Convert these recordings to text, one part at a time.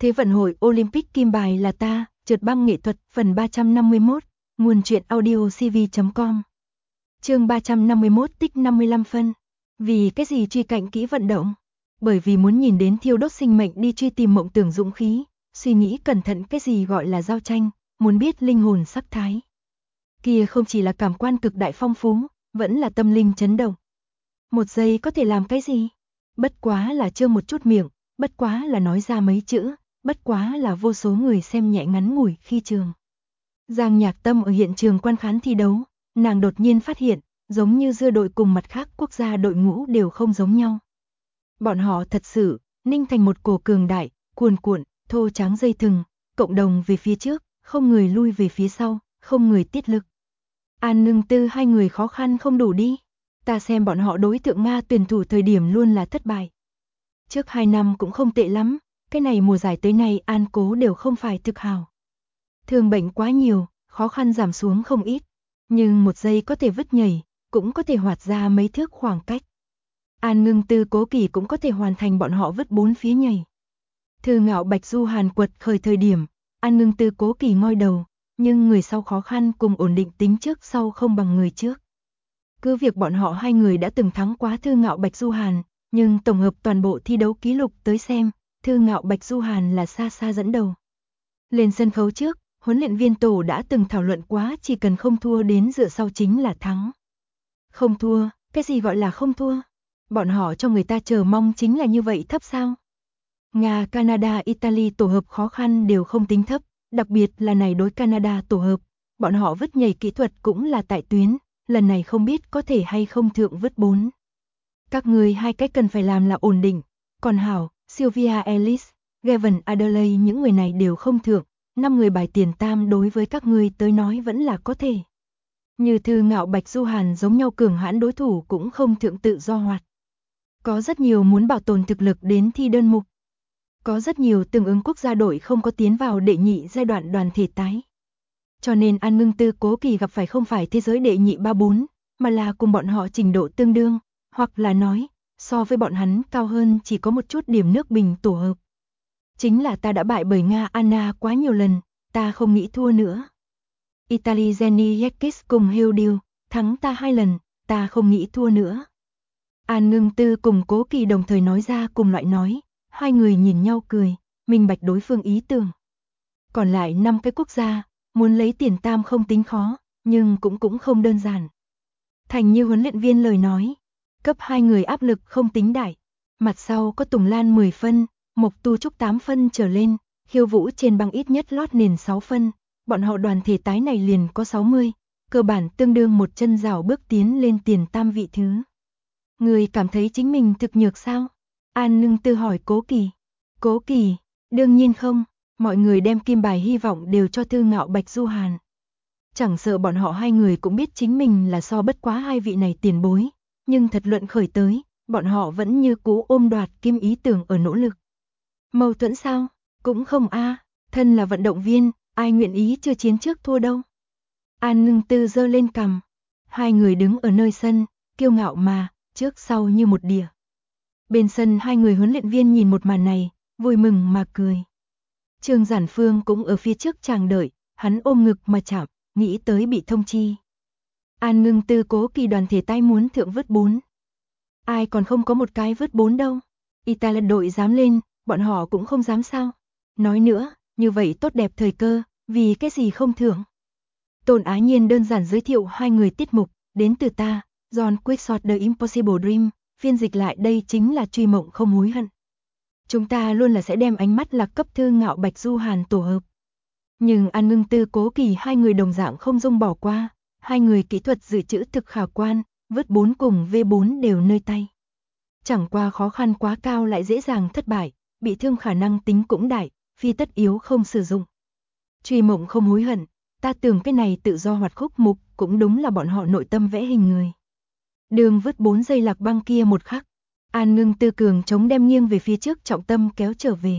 Thế vận hội Olympic kim bài là ta, trượt băng nghệ thuật, phần 351, nguồn truyện audio cv.com. Chương 351 tích 55 phân. Vì cái gì truy cạnh kỹ vận động? Bởi vì muốn nhìn đến thiêu đốt sinh mệnh đi truy tìm mộng tưởng dũng khí, suy nghĩ cẩn thận cái gì gọi là giao tranh, muốn biết linh hồn sắc thái. Kia không chỉ là cảm quan cực đại phong phú, vẫn là tâm linh chấn động. Một giây có thể làm cái gì? Bất quá là trương một chút miệng, bất quá là nói ra mấy chữ, bất quá là vô số người xem nhẹ ngắn ngủi khi trường. Giang Nhạc Tâm ở hiện trường quan khán thi đấu, nàng đột nhiên phát hiện, giống như dưa đội cùng mặt khác quốc gia đội ngũ đều không giống nhau. Bọn họ thật sự, ninh thành một cổ cường đại, cuồn cuộn, thô tráng dây thừng, cộng đồng về phía trước, không người lui về phía sau, không người tiết lực. An Ngưng Tư hai người khó khăn không đủ đi. Ta xem bọn họ đối tượng Nga tuyển thủ thời điểm luôn là thất bại. Trước 2 năm cũng không tệ lắm, cái này mùa giải tới nay An Cố đều không phải thực hào. Thương bệnh quá nhiều, khó khăn giảm xuống không ít, nhưng một giây có thể vứt nhảy, cũng có thể hoạt ra mấy thước khoảng cách. An Ngưng Tư Cố Kỳ cũng có thể hoàn thành bọn họ vứt 4 phía nhảy. Thư Ngạo Bạch Du Hàn quật khởi thời điểm, An Ngưng Tư Cố Kỳ ngoi đầu, nhưng người sau khó khăn cùng ổn định tính trước sau không bằng người trước. Cứ việc bọn họ hai người đã từng thắng quá Thư Ngạo Bạch Du Hàn, nhưng tổng hợp toàn bộ thi đấu ký lục tới xem, Thư Ngạo Bạch Du Hàn là xa xa dẫn đầu. Lên sân khấu trước, huấn luyện viên tổ đã từng thảo luận quá, chỉ cần không thua đến dựa sau chính là thắng. Không thua, cái gì gọi là không thua? Bọn họ cho người ta chờ mong chính là như vậy thấp sao? Nga, Canada, Italy tổ hợp khó khăn đều không tính thấp, đặc biệt là này đối Canada tổ hợp, bọn họ vứt nhảy kỹ thuật cũng là tại tuyến, lần này không biết có thể hay không thượng vứt 4. Các người hai cách cần phải làm là ổn định, còn hảo, Sylvia Ellis, Gavin Adderley những người này đều không thượng, 5 người bài tiền tam đối với các người tới nói vẫn là có thể. Như Thư Ngạo Bạch Du Hàn giống nhau cường hãn đối thủ cũng không thượng tự do hoạt. Có rất nhiều muốn bảo tồn thực lực đến thi đơn mục. Có rất nhiều tương ứng quốc gia đội không có tiến vào đệ nhị giai đoạn đoàn thể tái. Cho nên An Ngưng Tư Cố Kỳ gặp phải không phải thế giới đệ nhị 3-4, mà là cùng bọn họ trình độ tương đương, hoặc là nói, so với bọn hắn cao hơn chỉ có một chút điểm nước bình tổ hợp. Chính là ta đã bại bởi Nga Anna quá nhiều lần, ta không nghĩ thua nữa. Italy Jenny Yekis cùng Hildiu, thắng ta 2 lần, ta không nghĩ thua nữa. An Ngưng Tư cùng Cố Kỳ đồng thời nói ra cùng loại nói, hai người nhìn nhau cười, minh bạch đối phương ý tưởng. Còn lại 5 cái quốc gia, muốn lấy tiền tam không tính khó, nhưng cũng không đơn giản. Thành như huấn luyện viên lời nói, cấp 2 người áp lực không tính đại, mặt sau có Tùng Lan 10 phân, Mộc Tu Trúc 8 phân trở lên, Khiêu Vũ trên băng ít nhất lót nền 6 phân, bọn họ đoàn thể tái này liền có 60, cơ bản tương đương một chân rào bước tiến lên tiền tam vị thứ. Người cảm thấy chính mình thực nhược sao? An Ngưng Tư hỏi Cố Kỳ. Cố Kỳ, đương nhiên không, mọi người đem kim bài hy vọng đều cho Thư Ngạo Bạch Du Hàn. Chẳng sợ bọn họ hai người cũng biết chính mình là so bất quá hai vị này tiền bối, nhưng thật luận khởi tới, bọn họ vẫn như cũ ôm đoạt kim ý tưởng ở nỗ lực. Mâu thuẫn sao? Cũng không a, thân là vận động viên, ai nguyện ý chưa chiến trước thua đâu. An Ngưng Tư giơ lên cằm, hai người đứng ở nơi sân, kiêu ngạo mà, trước sau như một đỉa. Bên sân hai người huấn luyện viên nhìn một màn này, vui mừng mà cười. Trương Giản Phương cũng ở phía trước chàng đợi, hắn ôm ngực mà chạm, nghĩ tới bị thông chi. An Ngưng Tư Cố Kỳ đoàn thể tay muốn thượng vứt 4. Ai còn không có một cái vứt 4 đâu. Italy đội dám lên, bọn họ cũng không dám sao. Nói nữa, như vậy tốt đẹp thời cơ, vì cái gì không thưởng. Tôn Á Nhiên đơn giản giới thiệu hai người tiết mục, đến từ ta, John Quickshot The Impossible Dream, phiên dịch lại đây chính là truy mộng không hối hận. Chúng ta luôn là sẽ đem ánh mắt lạc cấp Thư Ngạo Bạch Du Hàn tổ hợp. Nhưng An Ngưng Tư Cố Kỳ hai người đồng dạng không dung bỏ qua, hai người kỹ thuật dự trữ thực khả quan, vứt 4 cùng V4 đều nơi tay. Chẳng qua khó khăn quá cao lại dễ dàng thất bại, bị thương khả năng tính cũng đại, phi tất yếu không sử dụng. Truy mộng không hối hận, ta tưởng cái này tự do hoạt khúc mục cũng đúng là bọn họ nội tâm vẽ hình người. Đường vứt 4 giây lạc băng kia một khắc, An Ngưng Tư cường chống đem nghiêng về phía trước trọng tâm kéo trở về.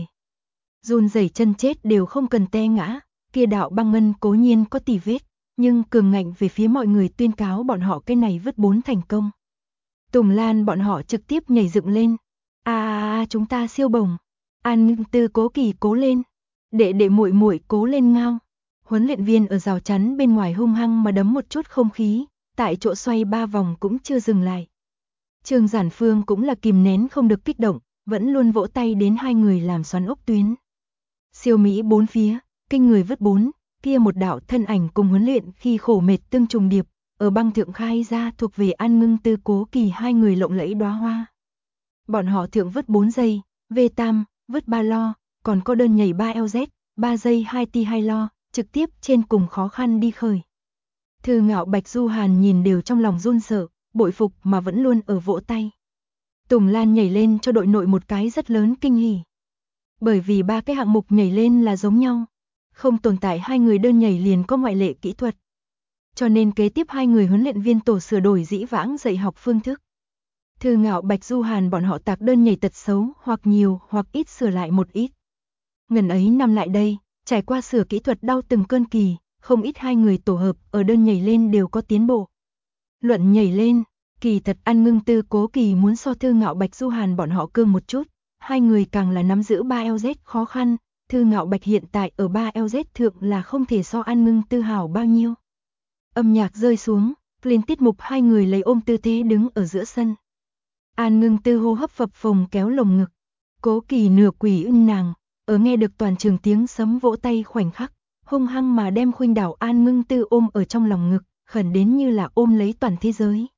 Run rẩy chân chết đều không cần té ngã, kia đạo băng ngân cố nhiên có tỉ vết, nhưng cường ngạnh về phía mọi người tuyên cáo bọn họ cái này vứt 4 thành công. Tùng Lan bọn họ trực tiếp nhảy dựng lên. Chúng ta siêu bổng. An Ngưng Tư Cố Kỳ cố lên, đệ đệ muội muội cố lên ngao. Huấn luyện viên ở rào chắn bên ngoài hung hăng mà đấm một chút không khí, tại chỗ xoay 3 vòng cũng chưa dừng lại. Trương Giản Phương cũng là kìm nén không được kích động, vẫn luôn vỗ tay đến hai người làm xoắn ốc tuyến. Siêu mỹ bốn phía, kinh người vứt bốn, kia một đạo thân ảnh cùng huấn luyện khi khổ mệt tương trùng điệp, ở băng thượng khai ra thuộc về An Ngưng Tư Cố Kỳ hai người lộng lẫy đóa hoa. Bọn họ thượng vứt 4 giây, V-tam, vứt 3 lo, còn có đơn nhảy 3 LZ, 3 giây 2 ti 2 lo, trực tiếp trên cùng khó khăn đi khởi. Thư Ngạo Bạch Du Hàn nhìn đều trong lòng run sợ, bội phục mà vẫn luôn ở vỗ tay. Tùng Lan nhảy lên cho đội nội một cái rất lớn kinh hỉ. Bởi vì 3 cái hạng mục nhảy lên là giống nhau, không tồn tại hai người đơn nhảy liền có ngoại lệ kỹ thuật. Cho nên kế tiếp hai người huấn luyện viên tổ sửa đổi dĩ vãng dạy học phương thức. Thư Ngạo Bạch Du Hàn bọn họ tạc đơn nhảy tật xấu hoặc nhiều hoặc ít sửa lại một ít. Ngần ấy năm lại đây, trải qua sửa kỹ thuật đau từng cơn kỳ, không ít hai người tổ hợp ở đơn nhảy lên đều có tiến bộ. Luận nhảy lên, kỳ thật An Ngưng Tư Cố Kỳ muốn so Thư Ngạo Bạch Du Hàn bọn họ cương một chút, hai người càng là nắm giữ 3 LZ khó khăn, Thư Ngạo Bạch hiện tại ở 3 LZ thượng là không thể so An Ngưng Tư hảo bao nhiêu. Âm nhạc rơi xuống, lên tiết mục hai người lấy ôm tư thế đứng ở giữa sân. An Ngưng Tư hô hấp phập phồng kéo lồng ngực, Cố Kỳ nửa quỳ ưng nàng, ở nghe được toàn trường tiếng sấm vỗ tay khoảnh khắc, hung hăng mà đem khuynh đảo An Ngưng Tư ôm ở trong lòng ngực, khẩn đến như là ôm lấy toàn thế giới.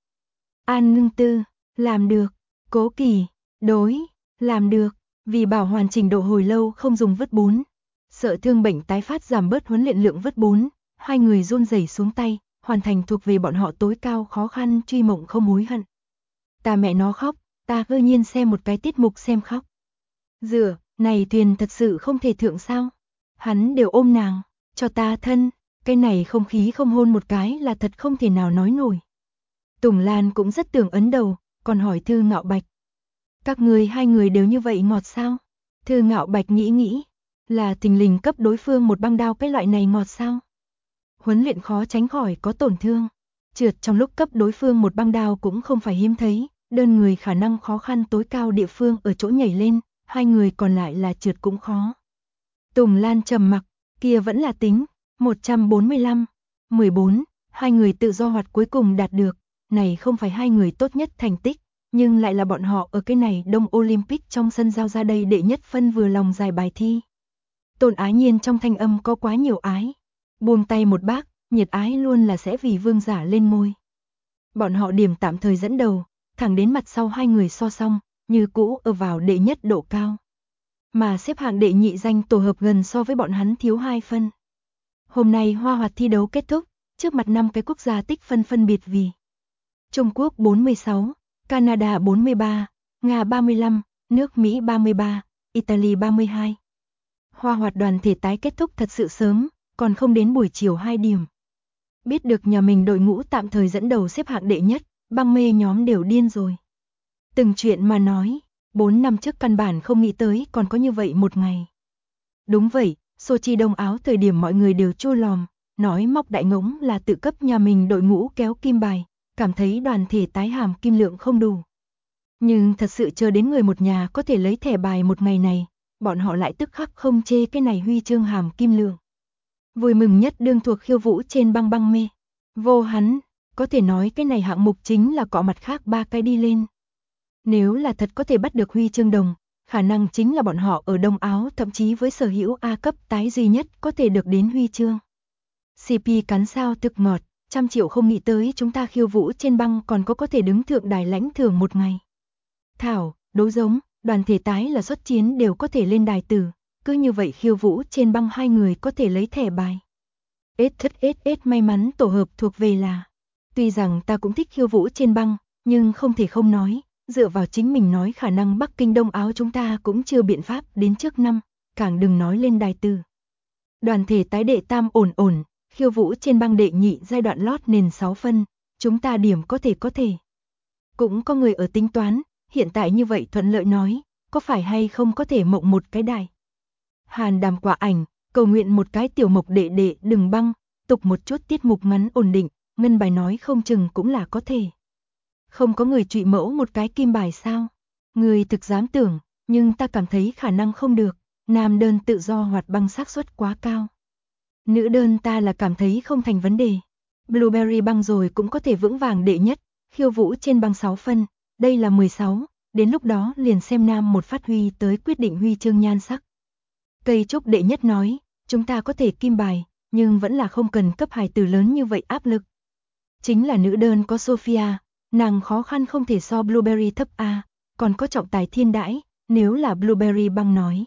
An Ngưng Tư, làm được, Cố Kỳ, đối, làm được, vì bảo hoàn chỉnh độ hồi lâu không dùng vứt bốn. Sợ thương bệnh tái phát giảm bớt huấn luyện lượng vứt bốn, hai người run rẩy xuống tay, hoàn thành thuộc về bọn họ tối cao khó khăn truy mộng không hối hận. Ta mẹ nó khóc, ta cơ nhiên xem một cái tiết mục xem khóc. Dựa, này thuyền thật sự không thể thượng sao? Hắn đều ôm nàng, cho ta thân, cái này không khí không hôn một cái là thật không thể nào nói nổi. Tùng Lan cũng rất tưởng ấn đầu, còn hỏi Thư Ngạo Bạch. Các người hai người đều như vậy ngọt sao? Thư Ngạo Bạch nghĩ, là thình lình cấp đối phương một băng đao cái loại này ngọt sao? Huấn luyện khó tránh khỏi có tổn thương. Trượt trong lúc cấp đối phương một băng đao cũng không phải hiếm thấy, đơn người khả năng khó khăn tối cao địa phương ở chỗ nhảy lên, hai người còn lại là trượt cũng khó. Tùng Lan trầm mặc, kia vẫn là tính, 145, 14, hai người tự do hoạt cuối cùng đạt được, này không phải hai người tốt nhất thành tích, nhưng lại là bọn họ ở cái này Đông Olympic trong sân giao ra đây đệ nhất phân vừa lòng giải bài thi. Tôn Ái Nhiên trong thanh âm có quá nhiều ái, buông tay một bác, nhiệt ái luôn là sẽ vì vương giả lên môi. Bọn họ điểm tạm thời dẫn đầu, thẳng đến mặt sau hai người so song, như cũ ở vào đệ nhất độ cao. Mà xếp hạng đệ nhị danh tổ hợp gần so với bọn hắn thiếu 2 phân. Hôm nay hoa hoạt thi đấu kết thúc, trước mặt 5 cái quốc gia tích phân phân biệt vì Trung Quốc 46, Canada 43, Nga 35, nước Mỹ 33, Italy 32. Hoa hoạt đoàn thể tái kết thúc thật sự sớm, còn không đến buổi chiều 2 điểm. Biết được nhà mình đội ngũ tạm thời dẫn đầu xếp hạng đệ nhất, băng mê nhóm đều điên rồi. Từng chuyện mà nói, 4 năm trước căn bản không nghĩ tới còn có như vậy một ngày. Đúng vậy, Sochi Đông Áo thời điểm mọi người đều chua lòm, nói móc đại ngỗng là tự cấp nhà mình đội ngũ kéo kim bài, cảm thấy đoàn thể tái hàm kim lượng không đủ. Nhưng thật sự chờ đến người một nhà có thể lấy thẻ bài một ngày này, bọn họ lại tức khắc không chê cái này huy chương hàm kim lượng. Vui mừng nhất đương thuộc khiêu vũ trên băng băng mê. Vô hắn, có thể nói cái này hạng mục chính là cọ mặt khác 3 cái đi lên. Nếu là thật có thể bắt được huy chương đồng, khả năng chính là bọn họ ở Đông Áo thậm chí với sở hữu A cấp tái duy nhất có thể được đến huy chương. CP cắn sao thực ngọt, 100 triệu không nghĩ tới chúng ta khiêu vũ trên băng còn có thể đứng thượng đài lãnh thưởng một ngày. Thảo, đấu giống, đoàn thể tái là xuất chiến đều có thể lên đài tử, cứ như vậy khiêu vũ trên băng hai người có thể lấy thẻ bài. SSS may mắn tổ hợp thuộc về là. Tuy rằng ta cũng thích khiêu vũ trên băng, nhưng không thể không nói, dựa vào chính mình nói khả năng Bắc Kinh Đông Áo chúng ta cũng chưa biện pháp đến trước năm, càng đừng nói lên đài tử. Đoàn thể tái đệ tam ổn, khiêu vũ trên băng đệ nhị giai đoạn lót nền 6 phân, chúng ta điểm có thể. Cũng có người ở tính toán, hiện tại như vậy thuận lợi nói, có phải hay không có thể mộng một cái đài. Hàn Đàm quả ảnh, cầu nguyện một cái tiểu mộc đệ đệ đừng băng, tục một chút tiết mục ngắn ổn định, ngân bài nói không chừng cũng là có thể. Không có người trụy mẫu một cái kim bài sao? Người thực dám tưởng, nhưng ta cảm thấy khả năng không được, nam đơn tự do hoạt băng xác suất quá cao. Nữ đơn ta là cảm thấy không thành vấn đề. Blueberry băng rồi cũng có thể vững vàng đệ nhất, khiêu vũ trên băng 6 phân, đây là 16, đến lúc đó liền xem nam một phát huy tới quyết định huy chương nhan sắc. Cây trúc đệ nhất nói, chúng ta có thể kim bài, nhưng vẫn là không cần cấp hài tử lớn như vậy áp lực. Chính là nữ đơn có Sophia, nàng khó khăn không thể so Blueberry thấp A, còn có trọng tài thiên đãi, nếu là Blueberry băng nói.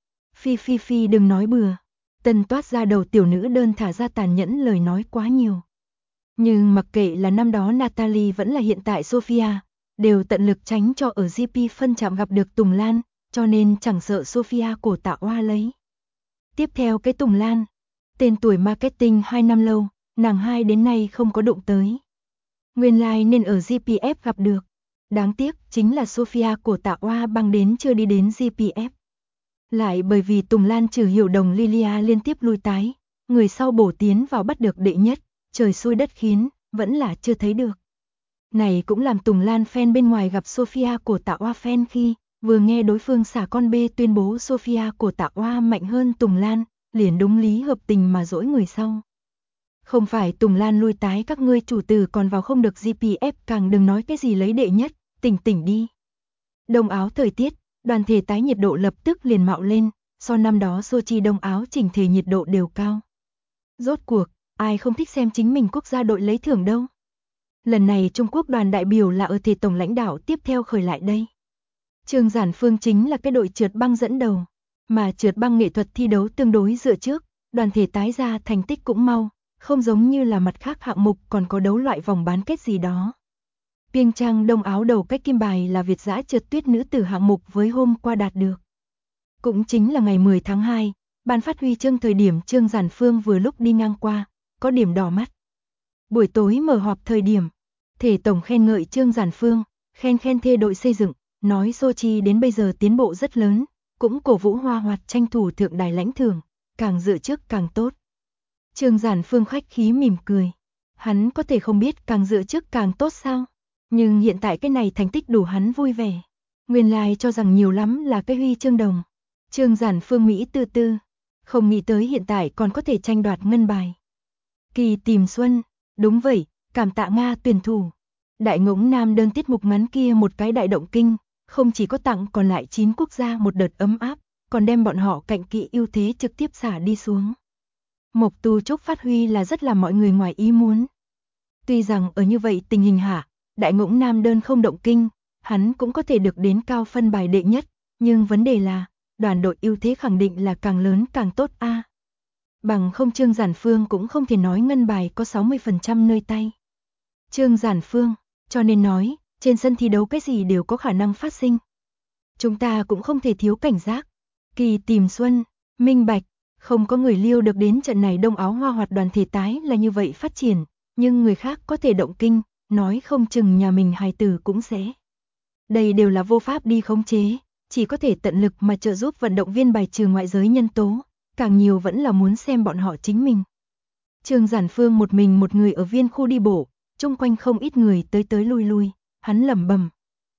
Phi đừng nói bừa. Tân toát ra đầu tiểu nữ đơn thả ra tàn nhẫn lời nói quá nhiều. Nhưng mặc kệ là năm đó Natalie vẫn là hiện tại Sophia, đều tận lực tránh cho ở GP phân chạm gặp được Tùng Lan, cho nên chẳng sợ Sophia cổ tạ oa lấy. Tiếp theo cái Tùng Lan, tên tuổi marketing 2 năm lâu, nàng 2 đến nay không có đụng tới. Nguyên lai nên ở GPF gặp được. Đáng tiếc chính là Sophia cổ tạ oa băng đến chưa đi đến GPF. Lại bởi vì Tùng Lan trừ Hiểu Đồng Lilia liên tiếp lui tái, người sau bổ tiến vào bắt được đệ nhất, trời xui đất khiến, vẫn là chưa thấy được. Này cũng làm Tùng Lan fan bên ngoài gặp Sophia cổ tạ oa fan khi vừa nghe đối phương xả con bê tuyên bố Sophia cổ tạ oa mạnh hơn Tùng Lan, liền đúng lý hợp tình mà dỗi người sau. Không phải Tùng Lan lui tái các ngươi chủ tử còn vào không được GPF, càng đừng nói cái gì lấy đệ nhất, tỉnh đi. Đông áo thời tiết, đoàn thể tái nhiệt độ lập tức liền mạo lên, so năm đó Sochi đông áo chỉnh thể nhiệt độ đều cao. Rốt cuộc, ai không thích xem chính mình quốc gia đội lấy thưởng đâu. Lần này Trung Quốc đoàn đại biểu là ở thể tổng lãnh đạo tiếp theo khởi lại đây. Trương Giản Phương chính là cái đội trượt băng dẫn đầu, mà trượt băng nghệ thuật thi đấu tương đối dựa trước, đoàn thể tái ra thành tích cũng mau, không giống như là mặt khác hạng mục còn có đấu loại vòng bán kết gì đó. Pyeongchang đông áo đầu cách kim bài là Việt dã trượt tuyết nữ tử hạng mục với hôm qua đạt được. Cũng chính là ngày 10 tháng 2, ban phát huy chương thời điểm Trương Giản Phương vừa lúc đi ngang qua, có điểm đỏ mắt. Buổi tối mở họp thời điểm, thể tổng khen ngợi Trương Giản Phương, khen thê đội xây dựng, nói Sochi đến bây giờ tiến bộ rất lớn, cũng cổ vũ Hoa Hoạt tranh thủ thượng đài lãnh thưởng, càng dự trước càng tốt. Trương Giản Phương khách khí mỉm cười, hắn có thể không biết càng dự trước càng tốt sao? Nhưng hiện tại cái này thành tích đủ hắn vui vẻ. Nguyên lai cho rằng nhiều lắm là cái huy chương đồng. Trương Giản Phương Mỹ tư, không nghĩ tới hiện tại còn có thể tranh đoạt ngân bài. Kỳ tìm xuân, đúng vậy, cảm tạ Nga tuyển thủ. Đại ngỗng nam đơn tiết mục ngắn kia một cái đại động kinh, không chỉ có tặng còn lại 9 quốc gia một đợt ấm áp, còn đem bọn họ cạnh kỵ ưu thế trực tiếp xả đi xuống. Mộc Tu Trúc phát huy là rất là mọi người ngoài ý muốn. Tuy rằng ở như vậy tình hình hạ, đại ngỗng nam đơn không động kinh, hắn cũng có thể được đến cao phân bài đệ nhất, nhưng vấn đề là, đoàn đội ưu thế khẳng định là càng lớn càng tốt a. Bằng không Trương Giản Phương cũng không thể nói ngân bài có 60% nơi tay. Trương Giản Phương, cho nên nói, trên sân thi đấu cái gì đều có khả năng phát sinh. Chúng ta cũng không thể thiếu cảnh giác. Kỳ tìm xuân, minh bạch, không có người liêu được đến trận này đông áo Hoa Hoạt đoàn thể tái là như vậy phát triển, nhưng người khác có thể động kinh, nói không chừng nhà mình hài tử cũng sẽ. Đây đều là vô pháp đi khống chế, chỉ có thể tận lực mà trợ giúp vận động viên bài trừ ngoại giới nhân tố, càng nhiều vẫn là muốn xem bọn họ chính mình. Trương Giản Phương một mình một người ở viên khu đi bộ, chung quanh không ít người tới lui, hắn lẩm bẩm.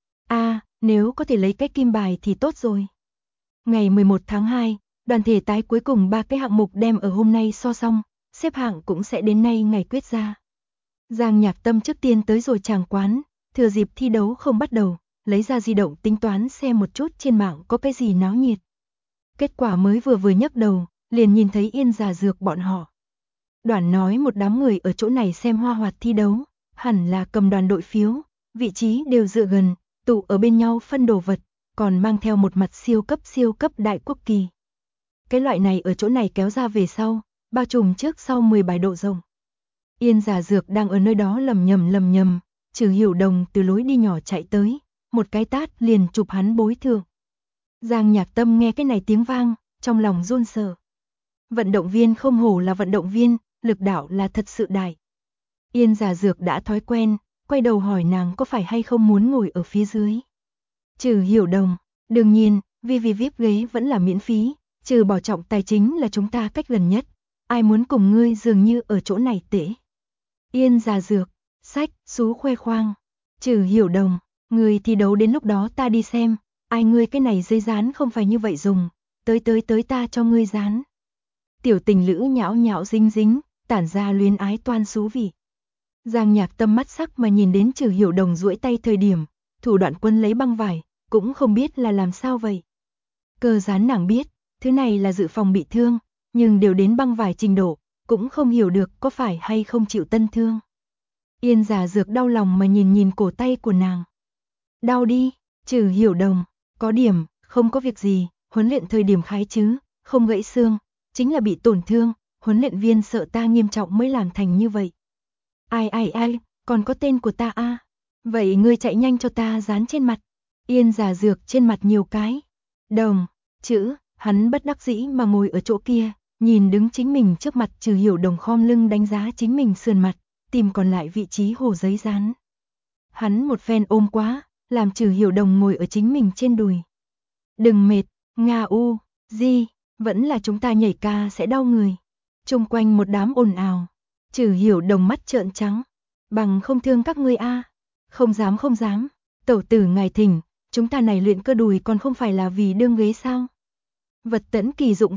Nếu có thể lấy cái kim bài thì tốt rồi. Ngày 11 tháng 2, đoàn thể tái cuối cùng 3 cái hạng mục đem ở hôm nay so xong, xếp hạng cũng sẽ đến nay ngày quyết ra. Giang Nhạc Tâm trước tiên tới rồi tràng quán, thừa dịp thi đấu không bắt đầu, lấy ra di động tính toán xem một chút trên mạng có cái gì náo nhiệt. Kết quả mới vừa nhấc đầu, liền nhìn thấy Yên Giả Dược bọn họ. Đoàn nói một đám người ở chỗ này xem Hoa Hoạt thi đấu, hẳn là cầm đoàn đội phiếu, vị trí đều dựa gần, tụ ở bên nhau phân đồ vật, còn mang theo một mặt siêu cấp đại quốc kỳ. Cái loại này ở chỗ này kéo ra về sau, bao trùm trước sau 10 bài độ rộng. Yên Giả Dược đang ở nơi đó lầm nhầm, Trừ Hiểu Đồng từ lối đi nhỏ chạy tới, một cái tát liền chụp hắn bối thượng. Giang Nhạc Tâm nghe cái này tiếng vang, trong lòng run sợ. Vận động viên không hổ là vận động viên, lực đạo là thật sự đại. Yên Giả Dược đã thói quen, quay đầu hỏi nàng có phải hay không muốn ngồi ở phía dưới. Trừ Hiểu Đồng, đương nhiên, vì VIP ghế vẫn là miễn phí, trừ bỏ trọng tài chính là chúng ta cách gần nhất, ai muốn cùng ngươi dường như ở chỗ này tễ. Yên Giả Dược, sách, xú khoe khoang. Trừ Hiểu Đồng, người thi đấu đến lúc đó ta đi xem, Ai ngươi cái này dây dán không phải như vậy dùng, tới ta cho ngươi dán. Tiểu tình lữ nhão nhão dính dính, tản ra luyến ái toan xú vị. Giang Nhạc Tâm mắt sắc mà nhìn đến Trừ Hiểu Đồng duỗi tay thời điểm, Thủ Đoạn Quân lấy băng vải, cũng không biết là làm sao vậy. Cơ Gián nàng biết, thứ này là dự phòng bị thương, nhưng đều đến băng vải trình độ, cũng không hiểu được có phải hay không chịu tân thương. Yên Giả Dược đau lòng mà nhìn nhìn cổ tay của nàng. Đau đi, Trừ Hiểu Đồng, có điểm, không có việc gì, huấn luyện thời điểm khái chứ, không gãy xương, chính là bị tổn thương, huấn luyện viên sợ ta nghiêm trọng mới làm thành như vậy. Ai, còn có tên của ta a. Vậy ngươi chạy nhanh cho ta dán trên mặt. Yên Giả Dược trên mặt nhiều cái. Đồng, chữ, hắn bất đắc dĩ mà ngồi ở chỗ kia, nhìn đứng chính mình trước mặt Trừ Hiểu Đồng khom lưng đánh giá chính mình sườn mặt, tìm còn lại vị trí hồ giấy dán. Hắn một phen ôm quá, làm Trừ Hiểu Đồng ngồi ở chính mình trên đùi. Đừng mệt, Nga u, di, vẫn là chúng ta nhảy ca sẽ đau người. Chung quanh một đám ồn ào. Trừ Hiểu Đồng mắt trợn trắng. Bằng không thương các ngươi a. Không dám. Tẩu tử ngài thỉnh, chúng ta này luyện cơ đùi còn không phải là vì đương ghế sao? Vật tẫn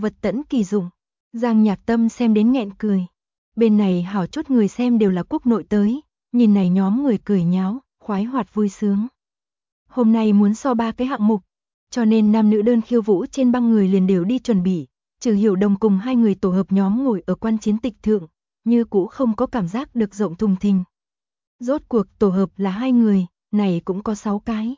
kỳ dụng. Giang Nhạc Tâm xem đến nghẹn cười. Bên này hảo chút người xem đều là quốc nội tới, nhìn này nhóm người cười nháo, khoái hoạt vui sướng. Hôm nay muốn so 3 cái hạng mục, cho nên nam nữ đơn khiêu vũ trên băng người liền đều đi chuẩn bị. Trừ Hiểu Đồng cùng 2 người tổ hợp nhóm ngồi ở quan chiến tịch thượng, như cũ không có cảm giác được rộng thùng thình. Rốt cuộc tổ hợp là 2 người, này cũng có 6 cái.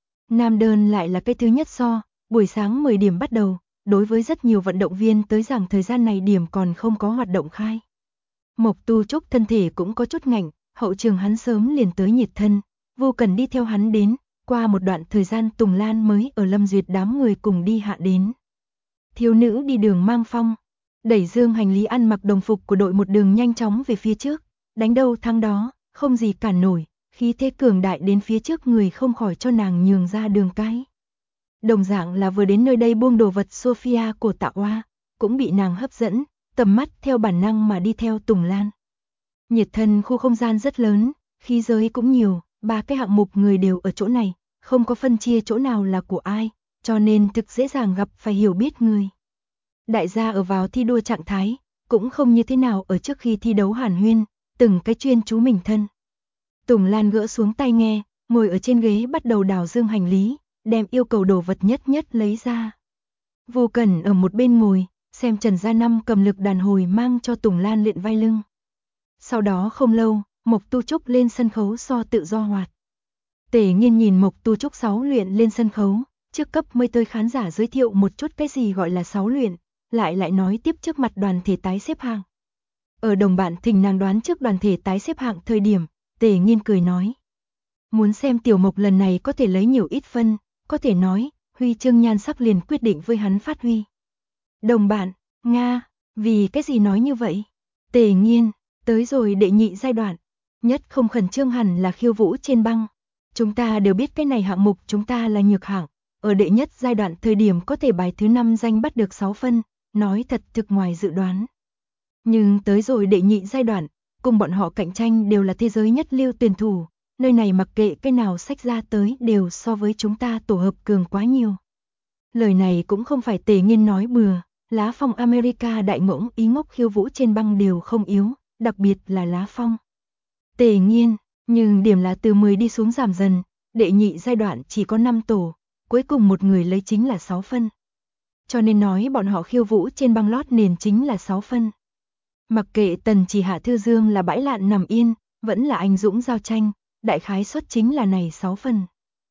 Nam đơn lại là cái thứ nhất so, buổi sáng 10 điểm bắt đầu, đối với rất nhiều vận động viên tới rằng thời gian này điểm còn không có hoạt động khai. Mộc Tu Trúc thân thể cũng có chút ngạnh, hậu trường hắn sớm liền tới nhiệt thân, vô cần đi theo hắn đến, qua một đoạn thời gian Tùng Lan mới ở Lâm Duyệt đám người cùng đi hạ đến. Thiếu nữ đi đường mang phong, đẩy dương hành lý ăn mặc đồng phục của đội một đường nhanh chóng về phía trước, đánh đâu thắng đó, không gì cản nổi, khí thế cường đại đến phía trước người không khỏi cho nàng nhường ra đường cái. Đồng dạng là vừa đến nơi đây buông đồ vật Sophia của Tạ Oa, cũng bị nàng hấp dẫn, tầm mắt theo bản năng mà đi theo Tùng Lan. Nhiệt thân khu không gian rất lớn, khí giới cũng nhiều, 3 cái hạng mục người đều ở chỗ này, không có phân chia chỗ nào là của ai, cho nên thực dễ dàng gặp phải hiểu biết người. Đại gia ở vào thi đua trạng thái, cũng không như thế nào ở trước khi thi đấu hàn huyên, từng cái chuyên chú mình thân. Tùng Lan gỡ xuống tai nghe, ngồi ở trên ghế bắt đầu đào dương hành lý, đem yêu cầu đồ vật nhất lấy ra. Vô Cẩn ở một bên ngồi, xem Trần Gia Năm cầm lực đàn hồi mang cho Tùng Lan luyện vai lưng. Sau đó không lâu, Mộc Tu Trúc lên sân khấu so tự do hoạt. Tề Nghiên nhìn Mộc Tu Trúc 6 luyện lên sân khấu, trước cấp mới tới khán giả giới thiệu một chút cái gì gọi là 6 luyện, lại nói tiếp trước mặt đoàn thể tái xếp hạng. Ở đồng bạn thỉnh nàng đoán trước đoàn thể tái xếp hạng thời điểm, Tề Nghiên cười nói. Muốn xem Tiểu Mộc lần này có thể lấy nhiều ít phân, có thể nói, huy chương nhan sắc liền quyết định với hắn phát huy. Đồng bạn, Nga, vì cái gì nói như vậy? Tề Nghiên, tới rồi đệ nhị giai đoạn, nhất không khẩn trương hẳn là khiêu vũ trên băng. Chúng ta đều biết cái này hạng mục chúng ta là nhược hạng, ở đệ nhất giai đoạn thời điểm có thể bài thứ 5 danh bắt được 6 phân, nói thật thực ngoài dự đoán. Nhưng tới rồi đệ nhị giai đoạn, cùng bọn họ cạnh tranh đều là thế giới nhất lưu tuyển thủ, nơi này mặc kệ cái nào sách ra tới đều so với chúng ta tổ hợp cường quá nhiều. Lời này cũng không phải Tề Nghiên nói bừa, Lá Phong America đại ngỗng ý ngốc khiêu vũ trên băng đều không yếu, đặc biệt là Lá Phong. Tề Nghiên, nhưng điểm là từ 10 đi xuống giảm dần, đệ nhị giai đoạn chỉ có 5 tổ, cuối cùng một người lấy chính là 6 phân. Cho nên nói bọn họ khiêu vũ trên băng lót nền chính là 6 phân. Mặc kệ Tần Chỉ Hạ Thư Dương là bãi lạn nằm yên, vẫn là anh dũng giao tranh, đại khái suất chính là này 6 phân.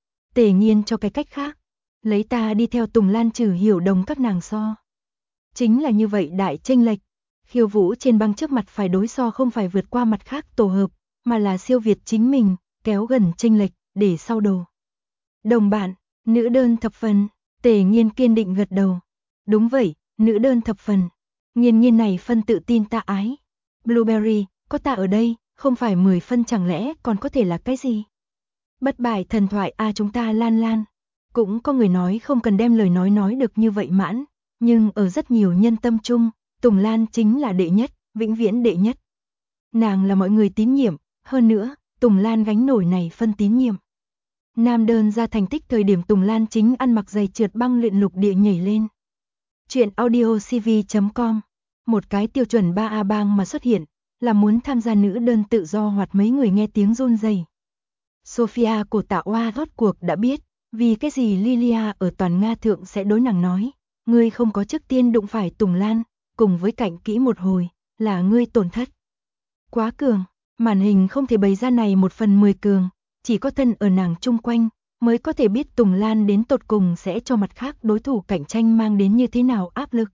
Tề Nghiên cho cái cách khác, lấy ta đi theo Tùng Lan Trừ Hiểu Đồng các nàng so. Chính là như vậy đại chênh lệch, khiêu vũ trên băng trước mặt phải đối so không phải vượt qua mặt khác tổ hợp, mà là siêu việt chính mình, kéo gần chênh lệch, để sau đồ. Đồng bạn, nữ đơn thập phần, Tề Nghiên kiên định gật đầu. Đúng vậy, nữ đơn thập phần. Nghiên này phân tự tin ta ái. Blueberry, có ta ở đây, không phải 10 phân chẳng lẽ còn có thể là cái gì? Bất bại thần thoại chúng ta Lan. Cũng có người nói không cần đem lời nói được như vậy mãn, nhưng ở rất nhiều nhân tâm chung, Tùng Lan chính là đệ nhất, vĩnh viễn đệ nhất. Nàng là mọi người tín nhiệm, hơn nữa, Tùng Lan gánh nổi này phân tín nhiệm. Nam đơn ra thành tích thời điểm Tùng Lan chính ăn mặc giày trượt băng luyện lục địa nhảy lên. Chuyện audio cv.com. Một cái tiêu chuẩn 3A bang mà xuất hiện, là muốn tham gia nữ đơn tự do hoặc mấy người nghe tiếng run rẩy. Sofia của Tạ Oa rốt cuộc đã biết, vì cái gì Lilia ở toàn Nga thượng sẽ đối nàng nói, ngươi không có trước tiên đụng phải Tùng Lan, cùng với cạnh kỹ một hồi, là ngươi tổn thất. Quá cường, màn hình không thể bày ra này 1/10 cường, chỉ có thân ở nàng chung quanh, mới có thể biết Tùng Lan đến tột cùng sẽ cho mặt khác đối thủ cạnh tranh mang đến như thế nào áp lực.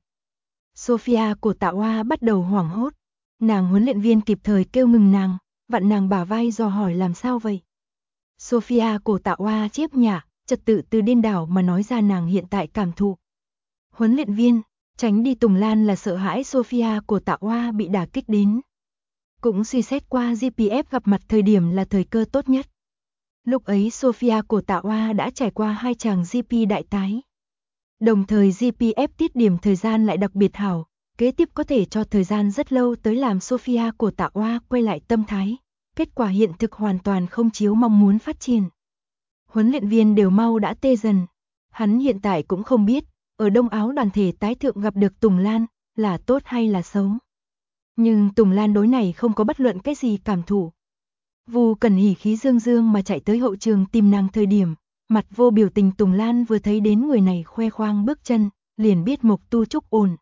Sofia của Tạ Oa bắt đầu hoảng hốt, nàng huấn luyện viên kịp thời kêu ngừng nàng, vặn nàng bả vai dò hỏi làm sao vậy. Sofia của Tạ Oa chiếp nhả, trật tự từ điên đảo mà nói ra nàng hiện tại cảm thụ. Huấn luyện viên, tránh đi Tùng Lan là sợ hãi Sofia của Tạ Oa bị đả kích đến. Cũng suy xét qua GPF gặp mặt thời điểm là thời cơ tốt nhất. Lúc ấy Sofia của Tạ Oa đã trải qua 2 chàng GP đại tái. Đồng thời GPF tiết điểm thời gian lại đặc biệt hảo, kế tiếp có thể cho thời gian rất lâu tới làm Sofia của Tạ Oa quay lại tâm thái. Kết quả hiện thực hoàn toàn không chiếu mong muốn phát triển. Huấn luyện viên đều mau đã tê dần. Hắn hiện tại cũng không biết, ở Đông Áo đoàn thể tái thượng gặp được Tùng Lan, là tốt hay là xấu. Nhưng Tùng Lan đối này không có bất luận cái gì cảm thụ. Vu Cần hỉ khí dương dương mà chạy tới hậu trường tìm nàng thời điểm, mặt vô biểu tình Tùng Lan vừa thấy đến người này khoe khoang bước chân, liền biết Mộc Tu Trúc ổn.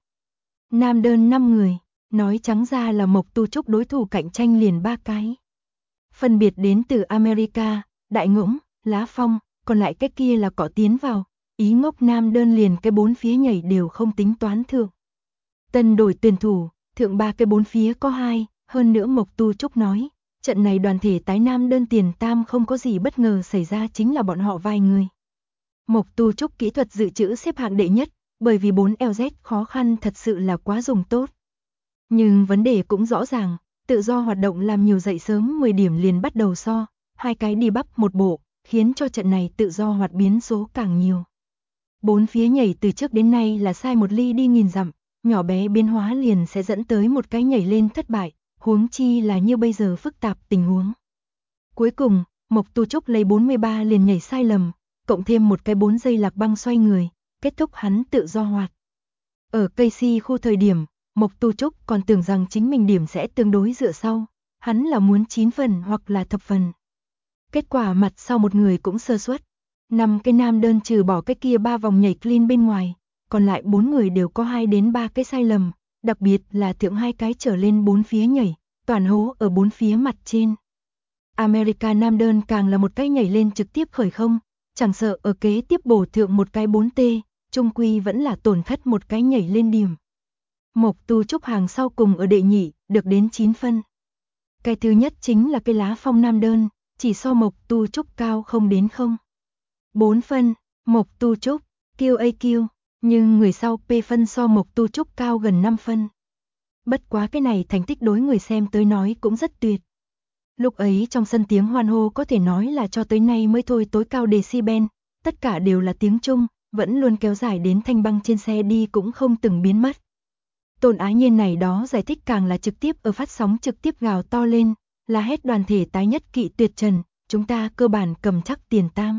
Nam đơn 5 người, nói trắng ra là Mộc Tu Trúc đối thủ cạnh tranh liền 3 cái. Phân biệt đến từ America, Đại Ngỗng, Lá Phong, còn lại cái kia là cỏ tiến vào, ý ngốc nam đơn liền cái 4 phía nhảy đều không tính toán thượng. Tân đổi tuyển thủ, thượng 3 cái 4 phía có 2, hơn nữa Mộc Tu Trúc nói, trận này đoàn thể tái nam đơn tiền tam không có gì bất ngờ xảy ra chính là bọn họ vài người. Mộc Tu Trúc kỹ thuật dự trữ xếp hạng đệ nhất, bởi vì 4LZ khó khăn thật sự là quá dùng tốt. Nhưng vấn đề cũng rõ ràng, tự do hoạt động làm nhiều dậy sớm 10 điểm liền bắt đầu so, 2 cái đi bắp một bộ, khiến cho trận này tự do hoạt biến số càng nhiều. 4 phía nhảy từ trước đến nay là sai một ly đi nghìn dặm, nhỏ bé biến hóa liền sẽ dẫn tới một cái nhảy lên thất bại, huống chi là như bây giờ phức tạp tình huống. Cuối cùng, Mộc Tu Trúc lấy 43 liền nhảy sai lầm, cộng thêm một cái 4 giây lạc băng xoay người, kết thúc hắn tự do hoạt. Ở Casey khu thời điểm, Mộc Tu Trúc còn tưởng rằng chính mình điểm sẽ tương đối dựa sau, hắn là muốn 9 phần hoặc là thập phần. Kết quả mặt sau một người cũng sơ suất, 5 cái nam đơn trừ bỏ cái kia 3 vòng nhảy clean bên ngoài, còn lại 4 người đều có 2 đến 3 cái sai lầm, đặc biệt là thượng 2 cái trở lên 4 phía nhảy, toàn hố ở 4 phía mặt trên. America nam đơn càng là một cái nhảy lên trực tiếp khởi không, chẳng sợ ở kế tiếp bổ thượng một cái 4T, chung quy vẫn là tổn thất một cái nhảy lên điểm. Mộc Tu Trúc hàng sau cùng ở đệ nhị, được đến 9 phân. Cái thứ nhất chính là cái Lá Phong nam đơn, chỉ so Mộc Tu Trúc cao không đến không. 4 phân, Mộc Tu Trúc, QAQ, nhưng người sau P phân so Mộc Tu Trúc cao gần 5 phân. Bất quá cái này thành tích đối người xem tới nói cũng rất tuyệt. Lúc ấy trong sân tiếng hoan hô có thể nói là cho tới nay mới thôi tối cao decibel, tất cả đều là tiếng Trung, vẫn luôn kéo dài đến thanh băng trên xe đi cũng không từng biến mất. Tôn Ái Nhiên này đó giải thích càng là trực tiếp ở phát sóng trực tiếp gào to lên, là hết đoàn thể tái nhất kỵ tuyệt trần, chúng ta cơ bản cầm chắc tiền tam.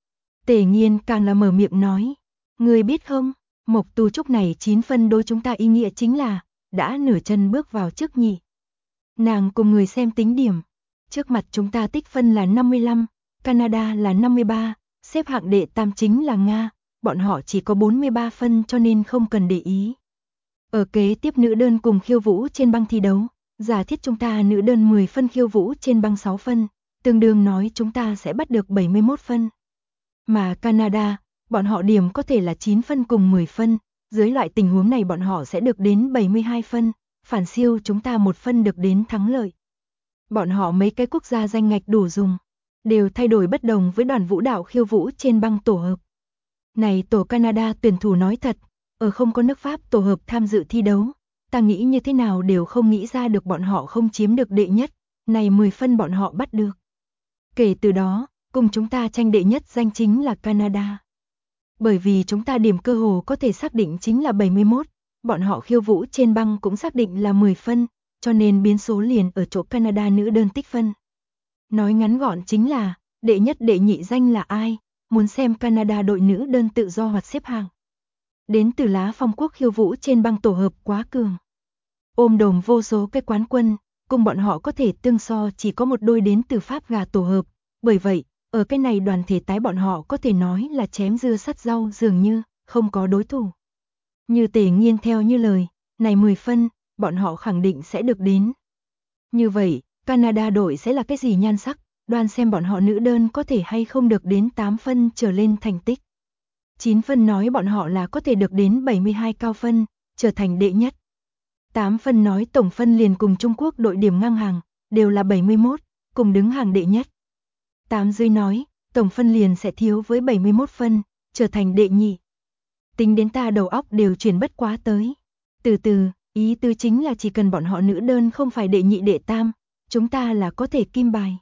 Tề Nhiên càng là mở miệng nói, người biết không, Mộc Tu Trúc này 9 phân đối chúng ta ý nghĩa chính là, đã nửa chân bước vào trước nhị. Nàng cùng người xem tính điểm, trước mặt chúng ta tích phân là 55, Canada là 53, xếp hạng đệ tam chính là Nga, bọn họ chỉ có 43 phân cho nên không cần để ý. Ở kế tiếp nữ đơn cùng khiêu vũ trên băng thi đấu, giả thiết chúng ta nữ đơn 10 phân khiêu vũ trên băng 6 phân, tương đương nói chúng ta sẽ bắt được 71 phân. Mà Canada, bọn họ điểm có thể là 9 phân cùng 10 phân, dưới loại tình huống này bọn họ sẽ được đến 72 phân, phản siêu chúng ta 1 phân được đến thắng lợi. Bọn họ mấy cái quốc gia danh ngạch đủ dùng, đều thay đổi bất đồng với đoàn vũ đạo khiêu vũ trên băng tổ hợp. Này tổ Canada tuyển thủ nói thật, ở không có nước Pháp tổ hợp tham dự thi đấu, ta nghĩ như thế nào đều không nghĩ ra được bọn họ không chiếm được đệ nhất, này 10 phân bọn họ bắt được. Kể từ đó, cùng chúng ta tranh đệ nhất danh chính là Canada. Bởi vì chúng ta điểm cơ hồ có thể xác định chính là 71, bọn họ khiêu vũ trên băng cũng xác định là 10 phân, cho nên biến số liền ở chỗ Canada nữ đơn tích phân. Nói ngắn gọn chính là, đệ nhất đệ nhị danh là ai? Muốn xem Canada đội nữ đơn tự do hoặc xếp hạng. Đến từ lá phong quốc khiêu vũ trên băng tổ hợp quá cường. Ôm đồm vô số cái quán quân, cùng bọn họ có thể tương so chỉ có một đôi đến từ Pháp gà tổ hợp. Bởi vậy, ở cái này đoàn thể tái bọn họ có thể nói là chém dưa sắt rau dường như, không có đối thủ. Như Tề Nghiên theo như lời, này 10 phân, bọn họ khẳng định sẽ được đến. Như vậy, Canada đội sẽ là cái gì nhan sắc, đoan xem bọn họ nữ đơn có thể hay không được đến 8 phân trở lên thành tích. 9 phân nói bọn họ là có thể được đến 72 cao phân, trở thành đệ nhất. 8 phân nói tổng phân liền cùng Trung Quốc đội điểm ngang hàng, đều là 71, cùng đứng hàng đệ nhất. 8 dưới nói, tổng phân liền sẽ thiếu với 71 phân, trở thành đệ nhị. Tính đến ta đầu óc đều chuyển bất quá tới. Từ từ, ý tứ chính là chỉ cần bọn họ nữ đơn không phải đệ nhị đệ tam, chúng ta là có thể kim bài.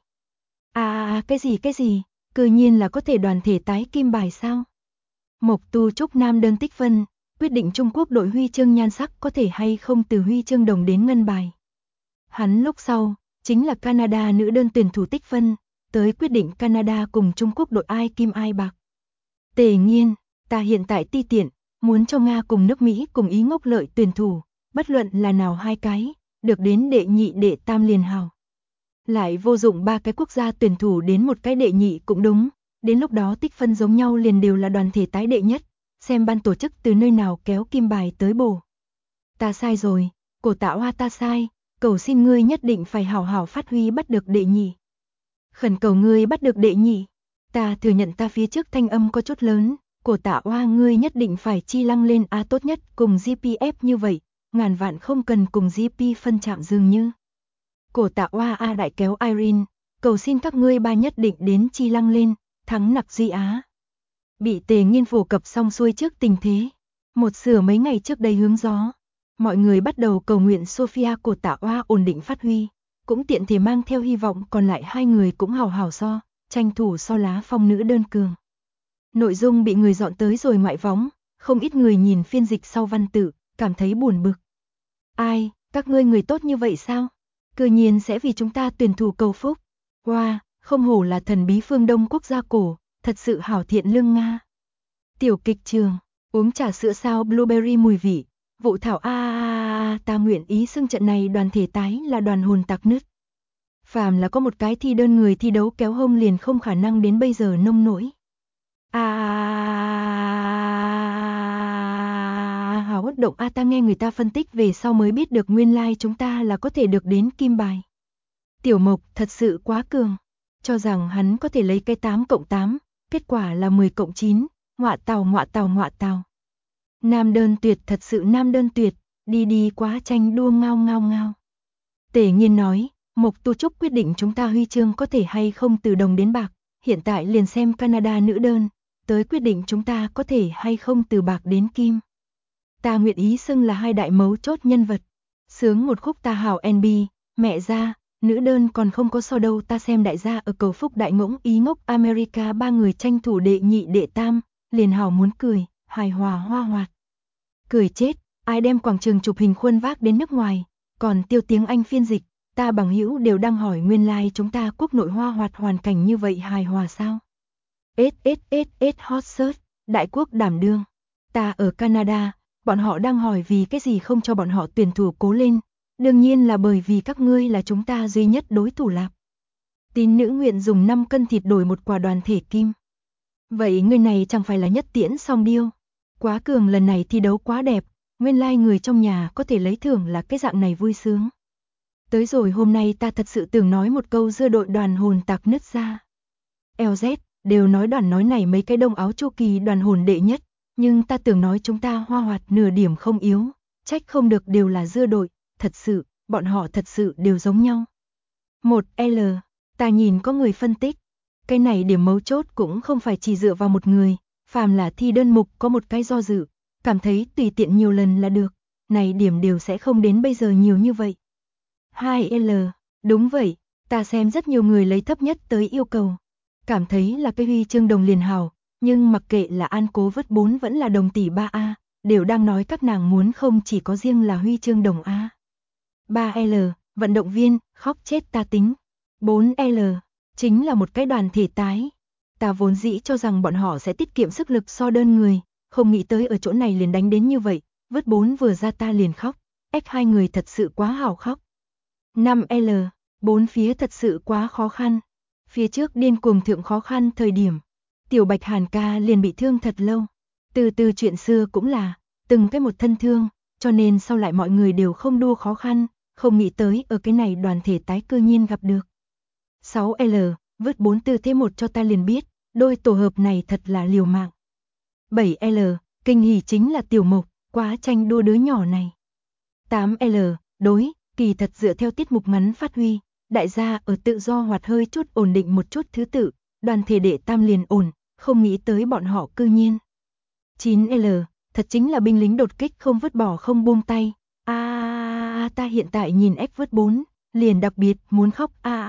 Cái gì, cư nhiên là có thể đoàn thể tái kim bài sao? Mộc Tu Trúc nam đơn tích phân, quyết định Trung Quốc đội huy chương nhan sắc có thể hay không từ huy chương đồng đến ngân bài. Hắn lúc sau, chính là Canada nữ đơn tuyển thủ tích phân, tới quyết định Canada cùng Trung Quốc đội ai kim ai bạc. Tề Nghiên, ta hiện tại ti tiện, muốn cho Nga cùng nước Mỹ cùng Ý ngốc lợi tuyển thủ, bất luận là nào hai cái, được đến đệ nhị đệ tam liền hào. Lại vô dụng ba cái quốc gia tuyển thủ đến một cái đệ nhị cũng đúng, đến lúc đó tích phân giống nhau liền đều là đoàn thể tái đệ nhất, xem ban tổ chức từ nơi nào kéo kim bài tới bổ. Ta sai rồi, Cổ Tạ Hoa ta sai, cầu xin ngươi nhất định phải hảo hảo phát huy bắt được đệ nhị. Khẩn cầu ngươi bắt được đệ nhị, ta thừa nhận ta phía trước thanh âm có chút lớn, Cổ Tạ Hoa ngươi nhất định phải chi lăng lên tốt nhất cùng GPF như vậy, ngàn vạn không cần cùng GP phân chạm dường như. Cổ Tạ Hoa đại kéo Irene, cầu xin các ngươi ba nhất định đến chi lăng lên, thắng nặc Duy Á. Bị Tề Nghiên phổ cập xong xuôi trước tình thế, một sửa mấy ngày trước đây hướng gió, mọi người bắt đầu cầu nguyện Sophia Cổ Tạ Hoa ổn định phát huy, cũng tiện thể mang theo hy vọng còn lại hai người cũng hào hào tranh thủ so lá phong nữ đơn cường. Nội dung bị người dọn tới rồi ngoại võng, không ít người nhìn phiên dịch sau văn tự, cảm thấy buồn bực. Ai, các ngươi người tốt như vậy sao? Cư nhiên sẽ vì chúng ta tuyển thủ cầu phúc. Wow, không hổ là thần bí phương Đông quốc gia cổ, thật sự hảo thiện lương Nga. Tiểu kịch trường, uống trà sữa sao blueberry mùi vị, vụ thảo ta nguyện ý xưng trận này đoàn thể tái là đoàn hồn tạc nứt. Phàm là có một cái thi đơn người thi đấu kéo hông liền không khả năng đến bây giờ nông nỗi. Hảo bất động ta nghe người ta phân tích về sau mới biết được nguyên lai chúng ta là có thể được đến kim bài. Tiểu Mộc thật sự quá cường, cho rằng hắn có thể lấy cái 8+8, kết quả là 10+9, ngọa tào. Nam đơn tuyệt thật sự nam đơn tuyệt, đi quá tranh đua ngao. Tề Nghiên nói, Mộc Tu Trúc quyết định chúng ta huy chương có thể hay không từ đồng đến bạc, hiện tại liền xem Canada nữ đơn, tới quyết định chúng ta có thể hay không từ bạc đến kim. Ta nguyện ý xưng là hai đại mấu chốt nhân vật. Sướng một khúc ta hảo NB, mẹ ra, nữ đơn còn không có so đâu ta xem đại gia ở cầu phúc đại ngỗng Ý ngốc America ba người tranh thủ đệ nhị đệ tam, liền hảo muốn cười, hài hòa hoa hoạt. Cười chết, ai đem quảng trường chụp hình khuôn vác đến nước ngoài, còn tiêu tiếng Anh phiên dịch, ta bằng hữu đều đang hỏi nguyên lai chúng ta quốc nội hoa hoạt hoàn cảnh như vậy hài hòa sao. Hot search, đại quốc đảm đương. Ta ở Canada, bọn họ đang hỏi vì cái gì không cho bọn họ tuyển thủ cố lên, đương nhiên là bởi vì các ngươi là chúng ta duy nhất đối thủ lạc. Tín nữ nguyện dùng 5 cân thịt đổi một quả đoàn thể kim. Vậy người này chẳng phải là nhất tiễn song điêu. Quá cường lần này thi đấu quá đẹp, nguyên lai người trong nhà có thể lấy thưởng là cái dạng này vui sướng. Tới rồi hôm nay ta thật sự tưởng nói một câu dưa đội đoàn hồn tạc nứt ra. LZ, đều nói đoàn nói này mấy cái đông áo Chu Kỳ đoàn hồn đệ nhất, nhưng ta tưởng nói chúng ta hoa hoạt nửa điểm không yếu, trách không được đều là dưa đội, thật sự, bọn họ thật sự đều giống nhau. 1L, ta nhìn có người phân tích, cái này điểm mấu chốt cũng không phải chỉ dựa vào một người, phàm là thi đơn mục có một cái do dự, cảm thấy tùy tiện nhiều lần là được, này điểm đều sẽ không đến bây giờ nhiều như vậy. 2L, đúng vậy, ta xem rất nhiều người lấy thấp nhất tới yêu cầu, cảm thấy là cái huy chương đồng liền hào, nhưng mặc kệ là An Cố Vất 4 vẫn là đồng tỷ 3A, đều đang nói các nàng muốn không chỉ có riêng là huy chương đồng A. 3L, vận động viên, khóc chết ta tính. 4L, chính là một cái đoàn thể tái. Ta vốn dĩ cho rằng bọn họ sẽ tiết kiệm sức lực so đơn người, không nghĩ tới ở chỗ này liền đánh đến như vậy, vớt 4 vừa ra ta liền khóc, F2 người thật sự quá hào khóc. 5L, 4 phía thật sự quá khó khăn. Phía trước điên cuồng thượng khó khăn thời điểm, Tiểu Bạch Hàn ca liền bị thương thật lâu. Từ từ chuyện xưa cũng là, từng cái một thân thương, cho nên sau lại mọi người đều không đua khó khăn, không nghĩ tới ở cái này đoàn thể tái cư nhiên gặp được. 6L, vớt 4 tư thế một cho ta liền biết, đôi tổ hợp này thật là liều mạng. 7L, kinh hỉ chính là Tiểu Mộc, quá tranh đua đứa nhỏ này. 8L, đối, kỳ thật dựa theo tiết mục ngắn phát huy, đại gia ở tự do hoạt hơi chút ổn định một chút thứ tự, đoàn thể đệ tam liền ổn, không nghĩ tới bọn họ cư nhiên. 9L, thật chính là binh lính đột kích không vứt bỏ không buông tay. Ta hiện tại nhìn F vớt 4, liền đặc biệt muốn khóc.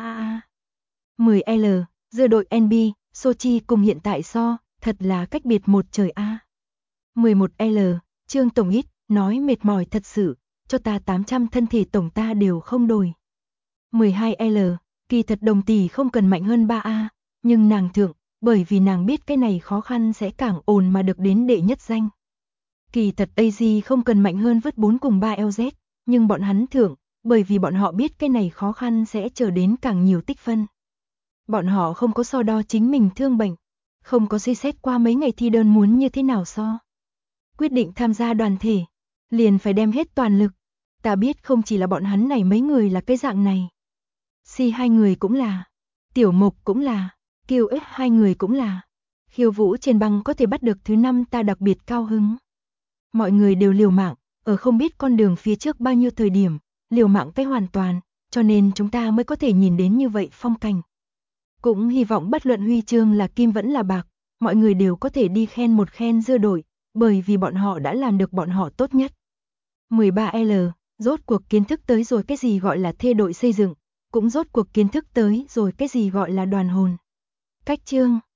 10L, giữa đội NB, Sochi cùng hiện tại so, thật là cách biệt một trời a. 11L, Trương Tổng ít, nói mệt mỏi thật sự, cho ta 800 thân thể tổng ta đều không đổi. 12L, kỳ thật đồng tỷ không cần mạnh hơn 3A, nhưng nàng thượng, bởi vì nàng biết cái này khó khăn sẽ càng ổn mà được đến đệ nhất danh. Kỳ thật AZ không cần mạnh hơn vớt 4 cùng 3LZ, nhưng bọn hắn thượng, bởi vì bọn họ biết cái này khó khăn sẽ trở đến càng nhiều tích phân. Bọn họ không có so đo chính mình thương bệnh, không có suy xét qua mấy ngày thi đơn muốn như thế nào so. Quyết định tham gia đoàn thể, liền phải đem hết toàn lực. Ta biết không chỉ là bọn hắn này mấy người là cái dạng này. C2 người cũng là, Tiểu Mộc cũng là, Kiều X2 người cũng là. Khiêu vũ trên băng có thể bắt được thứ 5 ta đặc biệt cao hứng. Mọi người đều liều mạng, ở không biết con đường phía trước bao nhiêu thời điểm, liều mạng cái hoàn toàn, cho nên chúng ta mới có thể nhìn đến như vậy phong cảnh. Cũng hy vọng bất luận huy chương là kim vẫn là bạc, mọi người đều có thể đi khen một khen dưa đội, bởi vì bọn họ đã làm được bọn họ tốt nhất. 13L, rốt cuộc kiến thức tới rồi cái gì gọi là thê đội xây dựng, cũng rốt cuộc kiến thức tới rồi cái gì gọi là đoàn hồn. Cách chương